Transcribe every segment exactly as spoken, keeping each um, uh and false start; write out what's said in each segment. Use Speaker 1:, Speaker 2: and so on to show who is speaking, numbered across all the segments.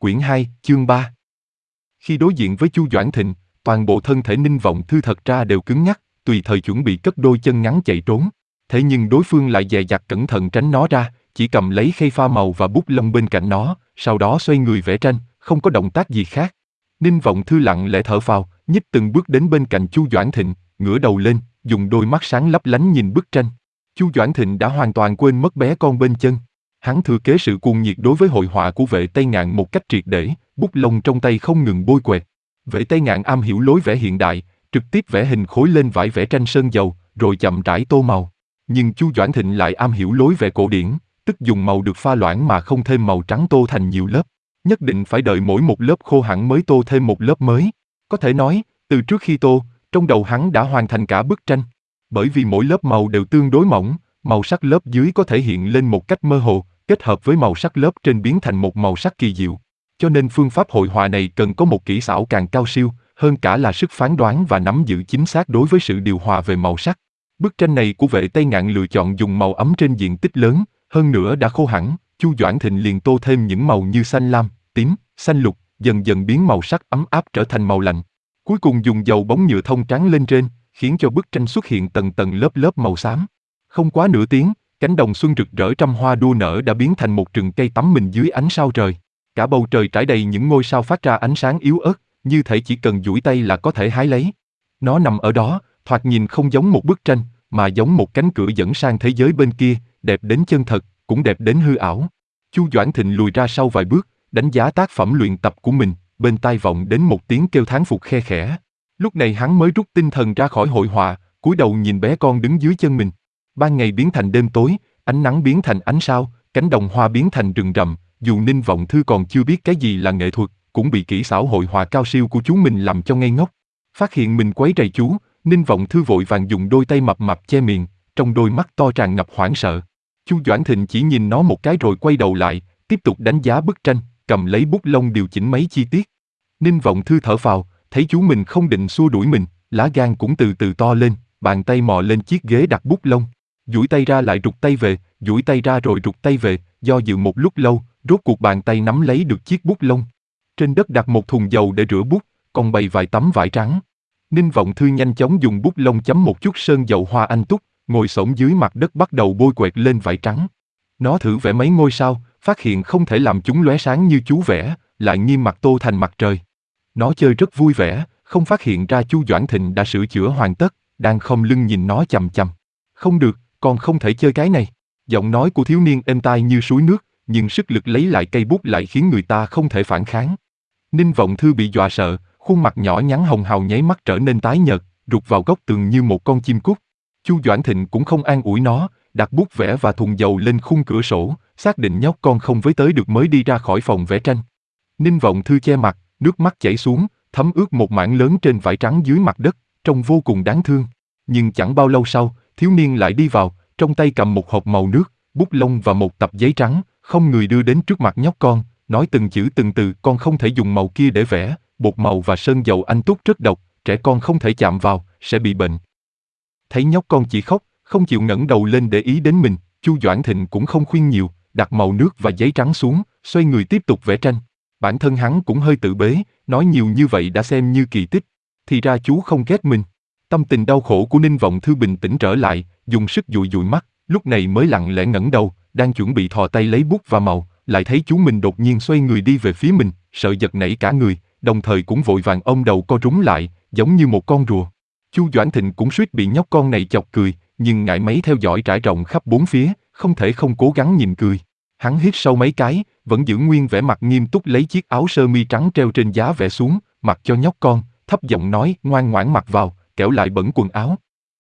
Speaker 1: Quyển hai, chương ba. Khi đối diện với Chu Doãn Thịnh, toàn bộ thân thể Ninh Vọng Thư thật ra đều cứng nhắc, tùy thời chuẩn bị cất đôi chân ngắn chạy trốn. Thế nhưng đối phương lại dè dặt cẩn thận tránh nó ra, chỉ cầm lấy khay pha màu và bút lông bên cạnh nó, sau đó xoay người vẽ tranh, không có động tác gì khác. Ninh Vọng Thư lặng lẽ thở phào, nhích từng bước đến bên cạnh Chu Doãn Thịnh, ngửa đầu lên, dùng đôi mắt sáng lấp lánh nhìn bức tranh. Chu Doãn Thịnh đã hoàn toàn quên mất bé con bên chân. Hắn thừa kế sự cuồng nhiệt đối với hội họa của Vệ Tây Ngạn một cách triệt để, bút lông trong tay không ngừng bôi quẹt. Vệ Tây Ngạn am hiểu lối vẽ hiện đại, trực tiếp vẽ hình khối lên vải vẽ tranh sơn dầu, rồi chậm rãi tô màu. Nhưng Chu Doãn Thịnh lại am hiểu lối vẽ cổ điển, tức dùng màu được pha loãng mà không thêm màu trắng tô thành nhiều lớp. Nhất định phải đợi mỗi một lớp khô hẳn mới tô thêm một lớp mới. Có thể nói, từ trước khi tô, trong đầu hắn đã hoàn thành cả bức tranh. Bởi vì mỗi lớp màu đều tương đối mỏng, màu sắc lớp dưới có thể hiện lên một cách mơ hồ, kết hợp với màu sắc lớp trên biến thành một màu sắc kỳ diệu. Cho nên phương pháp hội họa này cần có một kỹ xảo càng cao siêu, hơn cả là sức phán đoán và nắm giữ chính xác đối với sự điều hòa về màu sắc. Bức tranh này của Vệ Tây Ngạn lựa chọn dùng màu ấm trên diện tích lớn, hơn nữa đã khô hẳn, Chu Doãn Thịnh liền tô thêm những màu như xanh lam, tím, xanh lục, dần dần biến màu sắc ấm áp trở thành màu lạnh. Cuối cùng dùng dầu bóng nhựa thông tráng lên trên, khiến cho bức tranh xuất hiện tầng tầng lớp lớp màu xám. Không quá nửa tiếng, cánh đồng xuân rực rỡ trăm hoa đua nở đã biến thành một rừng cây tắm mình dưới ánh sao trời. Cả bầu trời trải đầy những ngôi sao phát ra ánh sáng yếu ớt, như thể chỉ cần duỗi tay là có thể hái lấy. Nó nằm ở đó, thoạt nhìn không giống một bức tranh, mà giống một cánh cửa dẫn sang thế giới bên kia, đẹp đến chân thật, cũng đẹp đến hư ảo. Chu Doãn Thịnh lùi ra sau vài bước, đánh giá tác phẩm luyện tập của mình, bên tai vọng đến một tiếng kêu thán phục khe khẽ. Lúc này hắn mới rút tinh thần ra khỏi hội họa, cúi đầu nhìn bé con đứng dưới chân mình. Ban ngày biến thành đêm tối, ánh nắng biến thành ánh sao, cánh đồng hoa biến thành rừng rậm. Dù Ninh Vọng Thư còn chưa biết cái gì là nghệ thuật, cũng bị kỹ xảo hội họa cao siêu của chú mình làm cho ngây ngốc. Phát hiện mình quấy rầy chú, Ninh Vọng Thư vội vàng dùng đôi tay mập mạp che miệng, trong đôi mắt to tràn ngập hoảng sợ. Chu Doãn Thịnh chỉ nhìn nó một cái rồi quay đầu lại, tiếp tục đánh giá bức tranh, cầm lấy bút lông điều chỉnh mấy chi tiết. Ninh Vọng Thư thở phào, thấy chú mình không định xua đuổi mình, lá gan cũng từ từ to lên, bàn tay mò lên chiếc ghế đặt bút lông, duỗi tay ra lại rụt tay về, duỗi tay ra rồi rụt tay về, do dự một lúc lâu, rốt cuộc bàn tay nắm lấy được chiếc bút lông. Trên đất đặt một thùng dầu để rửa bút, còn bày vài tấm vải trắng. Ninh Vọng Thư nhanh chóng dùng bút lông chấm một chút sơn dầu hoa anh túc, ngồi xổm dưới mặt đất bắt đầu bôi quẹt lên vải trắng. Nó thử vẽ mấy ngôi sao, phát hiện không thể làm chúng lóe sáng như chú vẽ, lại nghiêm mặt tô thành mặt trời. Nó chơi rất vui vẻ, không phát hiện ra Chu Doãn Thịnh đã sửa chữa hoàn tất, đang khom lưng nhìn nó chằm chằm. Không được, con không thể chơi cái này. Giọng nói của thiếu niên êm tai như suối nước, nhưng sức lực lấy lại cây bút lại khiến người ta không thể phản kháng. Ninh Vọng Thư bị dọa sợ, khuôn mặt nhỏ nhắn hồng hào nháy mắt trở nên tái nhợt, rụt vào góc tường như một con chim cút. Chu Doãn Thịnh cũng không an ủi nó, đặt bút vẽ và thùng dầu lên khung cửa sổ, xác định nhóc con không với tới được mới đi ra khỏi phòng vẽ tranh. Ninh Vọng Thư che mặt, nước mắt chảy xuống, thấm ướt một mảng lớn trên vải trắng dưới mặt đất, trông vô cùng đáng thương. Nhưng chẳng bao lâu sau, thiếu niên lại đi vào, trong tay cầm một hộp màu nước, bút lông và một tập giấy trắng, không người đưa đến trước mặt nhóc con, nói từng chữ từng từ: con không thể dùng màu kia để vẽ, bột màu và sơn dầu anh túc rất độc, trẻ con không thể chạm vào, sẽ bị bệnh. Thấy nhóc con chỉ khóc, không chịu ngẩng đầu lên để ý đến mình, Chu Doãn Thịnh cũng không khuyên nhiều, đặt màu nước và giấy trắng xuống, xoay người tiếp tục vẽ tranh. Bản thân hắn cũng hơi tự bế, nói nhiều như vậy đã xem như kỳ tích, thì ra chú không ghét mình. Tâm tình đau khổ của Ninh Vọng Thư bình tĩnh trở lại, dùng sức dụi dụi mắt, lúc này mới lặng lẽ ngẩng đầu, đang chuẩn bị thò tay lấy bút và màu, lại thấy chú mình đột nhiên xoay người đi về phía mình, sợ giật nảy cả người, đồng thời cũng vội vàng ôm đầu co rúm lại, giống như một con rùa. Chu Doãn Thịnh cũng suýt bị nhóc con này chọc cười, nhưng ngại mấy theo dõi trải rộng khắp bốn phía, không thể không cố gắng nhìn cười. Hắn hít sâu mấy cái, vẫn giữ nguyên vẻ mặt nghiêm túc lấy chiếc áo sơ mi trắng treo trên giá vẽ xuống, mặc cho nhóc con, thấp giọng nói: ngoan ngoãn mặc vào, kẻo lại bẩn quần áo.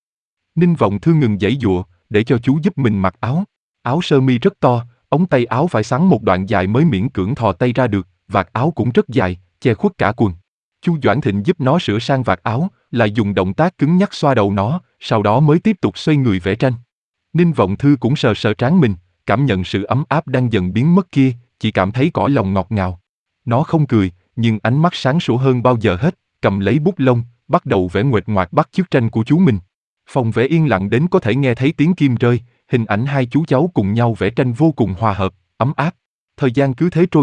Speaker 1: Ninh Vọng Thư ngừng giãy giụa, để cho chú giúp mình mặc áo. Áo sơ mi rất to, ống tay áo phải xắn một đoạn dài mới miễn cưỡng thò tay ra được, vạt áo cũng rất dài, che khuất cả quần. Chu Doãn Thịnh giúp nó sửa sang vạt áo, lại dùng động tác cứng nhắc xoa đầu nó, sau đó mới tiếp tục xoay người vẽ tranh. Ninh Vọng Thư cũng sờ sờ trán mình, cảm nhận sự ấm áp đang dần biến mất kia, chỉ cảm thấy cõi lòng ngọt ngào. Nó không cười, nhưng ánh mắt sáng sủa hơn bao giờ hết, cầm lấy bút lông, bắt đầu vẽ nguệch ngoạc bắt chước tranh của chú mình. Phòng vẽ yên lặng đến có thể nghe thấy tiếng kim rơi, hình ảnh hai chú cháu cùng nhau vẽ tranh vô cùng hòa hợp, ấm áp. Thời gian cứ thế trôi qua,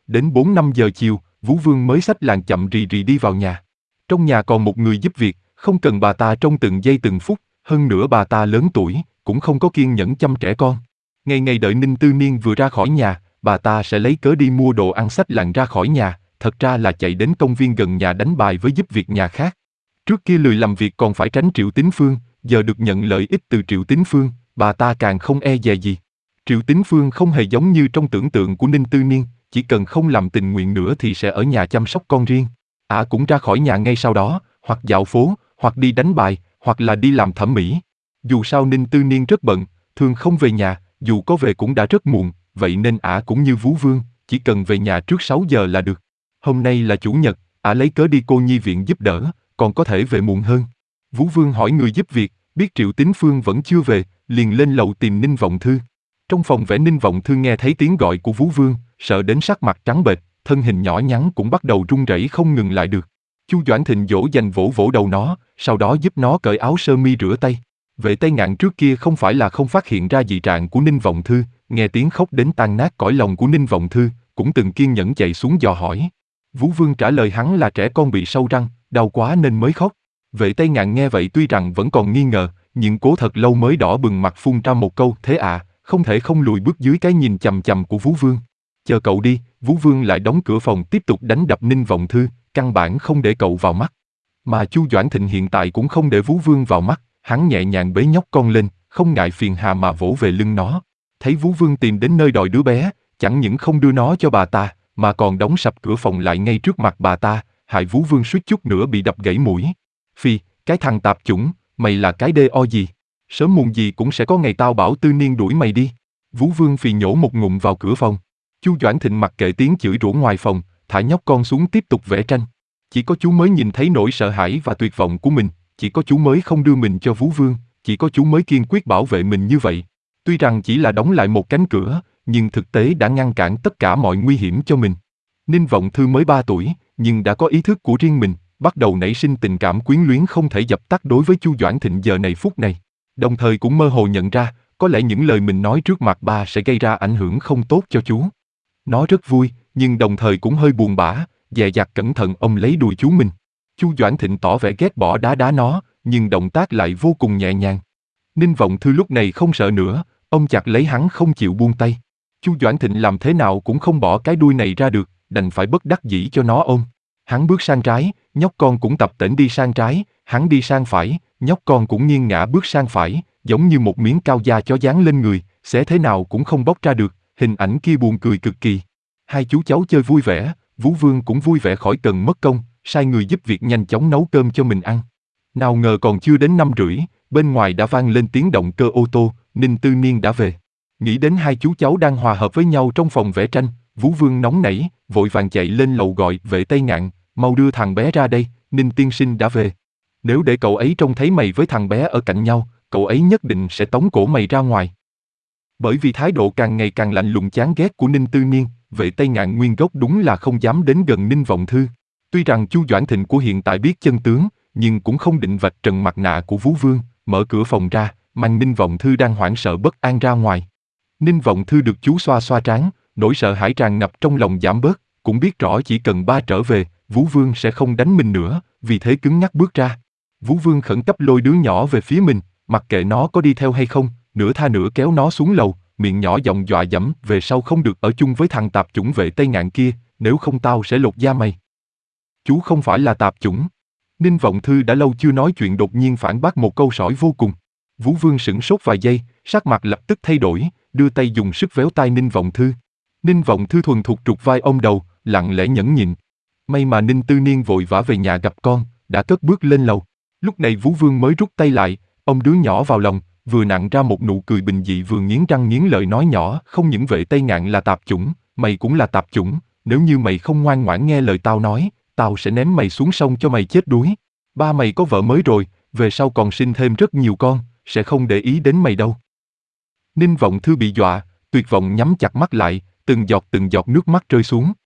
Speaker 1: đến bốn năm giờ chiều, Vũ Vương mới xách làng chậm rì rì đi vào nhà. Trong nhà còn một người giúp việc, không cần bà ta trông từng giây từng phút, hơn nữa bà ta lớn tuổi, cũng không có kiên nhẫn chăm trẻ con. Ngày ngày đợi Ninh Tư Niên vừa ra khỏi nhà, bà ta sẽ lấy cớ đi mua đồ ăn xách làng ra khỏi nhà, thật ra là chạy đến công viên gần nhà đánh bài với giúp việc nhà khác. Trước kia lười làm việc còn phải tránh Triệu Tín Phương, giờ được nhận lợi ích từ Triệu Tín Phương, bà ta càng không e dè gì. Triệu Tín Phương không hề giống như trong tưởng tượng của Ninh Tư Niên, chỉ cần không làm tình nguyện nữa thì sẽ ở nhà chăm sóc con riêng. Ả à cũng ra khỏi nhà ngay sau đó, hoặc dạo phố, hoặc đi đánh bài, hoặc là đi làm thẩm mỹ. Dù sao Ninh Tư Niên rất bận, thường không về nhà, dù có về cũng đã rất muộn, vậy nên Ả à cũng như Vũ Vương, chỉ cần về nhà trước sáu giờ là được. Hôm nay là chủ nhật, Ả à lấy cớ đi cô nhi viện giúp đỡ, còn có thể về muộn hơn. Vũ Vương hỏi người giúp việc, biết Triệu Tín Phương vẫn chưa về, liền lên lầu tìm Ninh Vọng Thư. Trong phòng vẽ Ninh Vọng Thư nghe thấy tiếng gọi của Vũ Vương, sợ đến sắc mặt trắng bệch, thân hình nhỏ nhắn cũng bắt đầu run rẩy không ngừng lại được. Chu Doãn Thịnh dỗ dành vỗ vỗ đầu nó, sau đó giúp nó cởi áo sơ mi rửa tay. Vệ Tây Ngạn trước kia không phải là không phát hiện ra dị trạng của Ninh Vọng Thư, nghe tiếng khóc đến tan nát cõi lòng của Ninh Vọng Thư, cũng từng kiên nhẫn chạy xuống dò hỏi. Vũ Vương trả lời hắn là trẻ con bị sâu răng, đau quá nên mới khóc. Vệ Tây Ngạn nghe vậy tuy rằng vẫn còn nghi ngờ, nhưng cố thật lâu mới đỏ bừng mặt phun ra một câu thế à, không thể không lùi bước dưới cái nhìn chằm chằm của Vũ Vương. Chờ cậu đi, Vũ Vương lại đóng cửa phòng tiếp tục đánh đập Ninh Vọng Thư, căn bản không để cậu vào mắt. Mà Chu Doãn Thịnh hiện tại cũng không để Vũ Vương vào mắt, hắn nhẹ nhàng bế nhóc con lên, không ngại phiền hà mà vỗ về lưng nó. Thấy Vũ Vương tìm đến nơi đòi đứa bé, chẳng những không đưa nó cho bà ta, mà còn đóng sập cửa phòng lại ngay trước mặt bà ta, hại Vũ Vương suýt chút nữa bị đập gãy mũi. Phi, cái thằng tạp chủng, mày là cái đê o gì? Sớm muộn gì cũng sẽ có ngày tao bảo Tư Niên đuổi mày đi. Vũ Vương phì nhổ một ngụm vào cửa phòng. Chu Doãn Thịnh mặc kệ tiếng chửi rủa ngoài phòng, thả nhóc con xuống tiếp tục vẽ tranh. Chỉ có chú mới nhìn thấy nỗi sợ hãi và tuyệt vọng của mình, chỉ có chú mới không đưa mình cho Vũ Vương, chỉ có chú mới kiên quyết bảo vệ mình như vậy. Tuy rằng chỉ là đóng lại một cánh cửa, nhưng thực tế đã ngăn cản tất cả mọi nguy hiểm cho mình. Ninh Vọng Thư mới ba tuổi, nhưng đã có ý thức của riêng mình, bắt đầu nảy sinh tình cảm quyến luyến không thể dập tắt đối với Chu Doãn Thịnh giờ này phút này. Đồng thời cũng mơ hồ nhận ra, có lẽ những lời mình nói trước mặt ba sẽ gây ra ảnh hưởng không tốt cho chú. Nó rất vui, nhưng đồng thời cũng hơi buồn bã, dè dặt cẩn thận ôm lấy đùi chú mình. Chu Doãn Thịnh tỏ vẻ ghét bỏ đá đá nó, nhưng động tác lại vô cùng nhẹ nhàng. Ninh Vọng Thư lúc này không sợ nữa, ôm chặt lấy hắn không chịu buông tay. Chu Doãn Thịnh làm thế nào cũng không bỏ cái đuôi này ra được, đành phải bất đắc dĩ cho nó ôm. Hắn bước sang trái, nhóc con cũng tập tễnh đi sang trái, hắn đi sang phải, nhóc con cũng nghiêng ngã bước sang phải, giống như một miếng cao da chó dán lên người, xé thế nào cũng không bóc ra được, hình ảnh kia buồn cười cực kỳ. Hai chú cháu chơi vui vẻ, Vũ Vương cũng vui vẻ khỏi cần mất công, sai người giúp việc nhanh chóng nấu cơm cho mình ăn. Nào ngờ còn chưa đến năm rưỡi, bên ngoài đã vang lên tiếng động cơ ô tô, Ninh Tư Niên đã về. Nghĩ đến hai chú cháu đang hòa hợp với nhau trong phòng vẽ tranh, Vũ Vương nóng nảy, vội vàng chạy lên lầu gọi Vệ Tây Ngạn, mau đưa thằng bé ra đây, Ninh tiên sinh đã về. Nếu để cậu ấy trông thấy mày với thằng bé ở cạnh nhau, cậu ấy nhất định sẽ tống cổ mày ra ngoài. Bởi vì thái độ càng ngày càng lạnh lùng chán ghét của Ninh Tư Niên, Vệ Tây Ngạn nguyên gốc đúng là không dám đến gần Ninh Vọng Thư. Tuy rằng Chu Doãn Thịnh của hiện tại biết chân tướng, nhưng cũng không định vạch trần mặt nạ của Vũ Vương, mở cửa phòng ra, mang Ninh Vọng Thư đang hoảng sợ bất an ra ngoài. Ninh Vọng Thư được chú xoa xoa trán, nỗi sợ hãi tràn ngập trong lòng giảm bớt, cũng biết rõ chỉ cần ba trở về, Vũ Vương sẽ không đánh mình nữa, vì thế cứng nhắc bước ra. Vũ Vương khẩn cấp lôi đứa nhỏ về phía mình, mặc kệ nó có đi theo hay không, nửa tha nửa kéo nó xuống lầu, miệng nhỏ giọng dọa dẫm, về sau không được ở chung với thằng tạp chủng Vệ Tây Ngạn kia, nếu không tao sẽ lột da mày. Chú không phải là tạp chủng. Ninh Vọng Thư đã lâu chưa nói chuyện đột nhiên phản bác một câu sỏi vô cùng. Vũ Vương sửng sốt vài giây, sắc mặt lập tức thay đổi, đưa tay dùng sức véo tai Ninh Vọng Thư. Ninh Vọng Thư thuần thục trục vai ôm đầu, lặng lẽ nhẫn nhịn. May mà Ninh Tư Niên vội vã về nhà gặp con, đã cất bước lên lầu. Lúc này Vũ Vương mới rút tay lại, ôm đứa nhỏ vào lòng, vừa nặn ra một nụ cười bình dị vừa nghiến răng nghiến lợi nói nhỏ, không những Vệ Tây Ngạn là tạp chủng, mày cũng là tạp chủng, nếu như mày không ngoan ngoãn nghe lời tao nói, tao sẽ ném mày xuống sông cho mày chết đuối. Ba mày có vợ mới rồi, về sau còn sinh thêm rất nhiều con, sẽ không để ý đến mày đâu. Ninh Vọng Thư bị dọa, tuyệt vọng nhắm chặt mắt lại, từng giọt từng giọt nước mắt rơi xuống.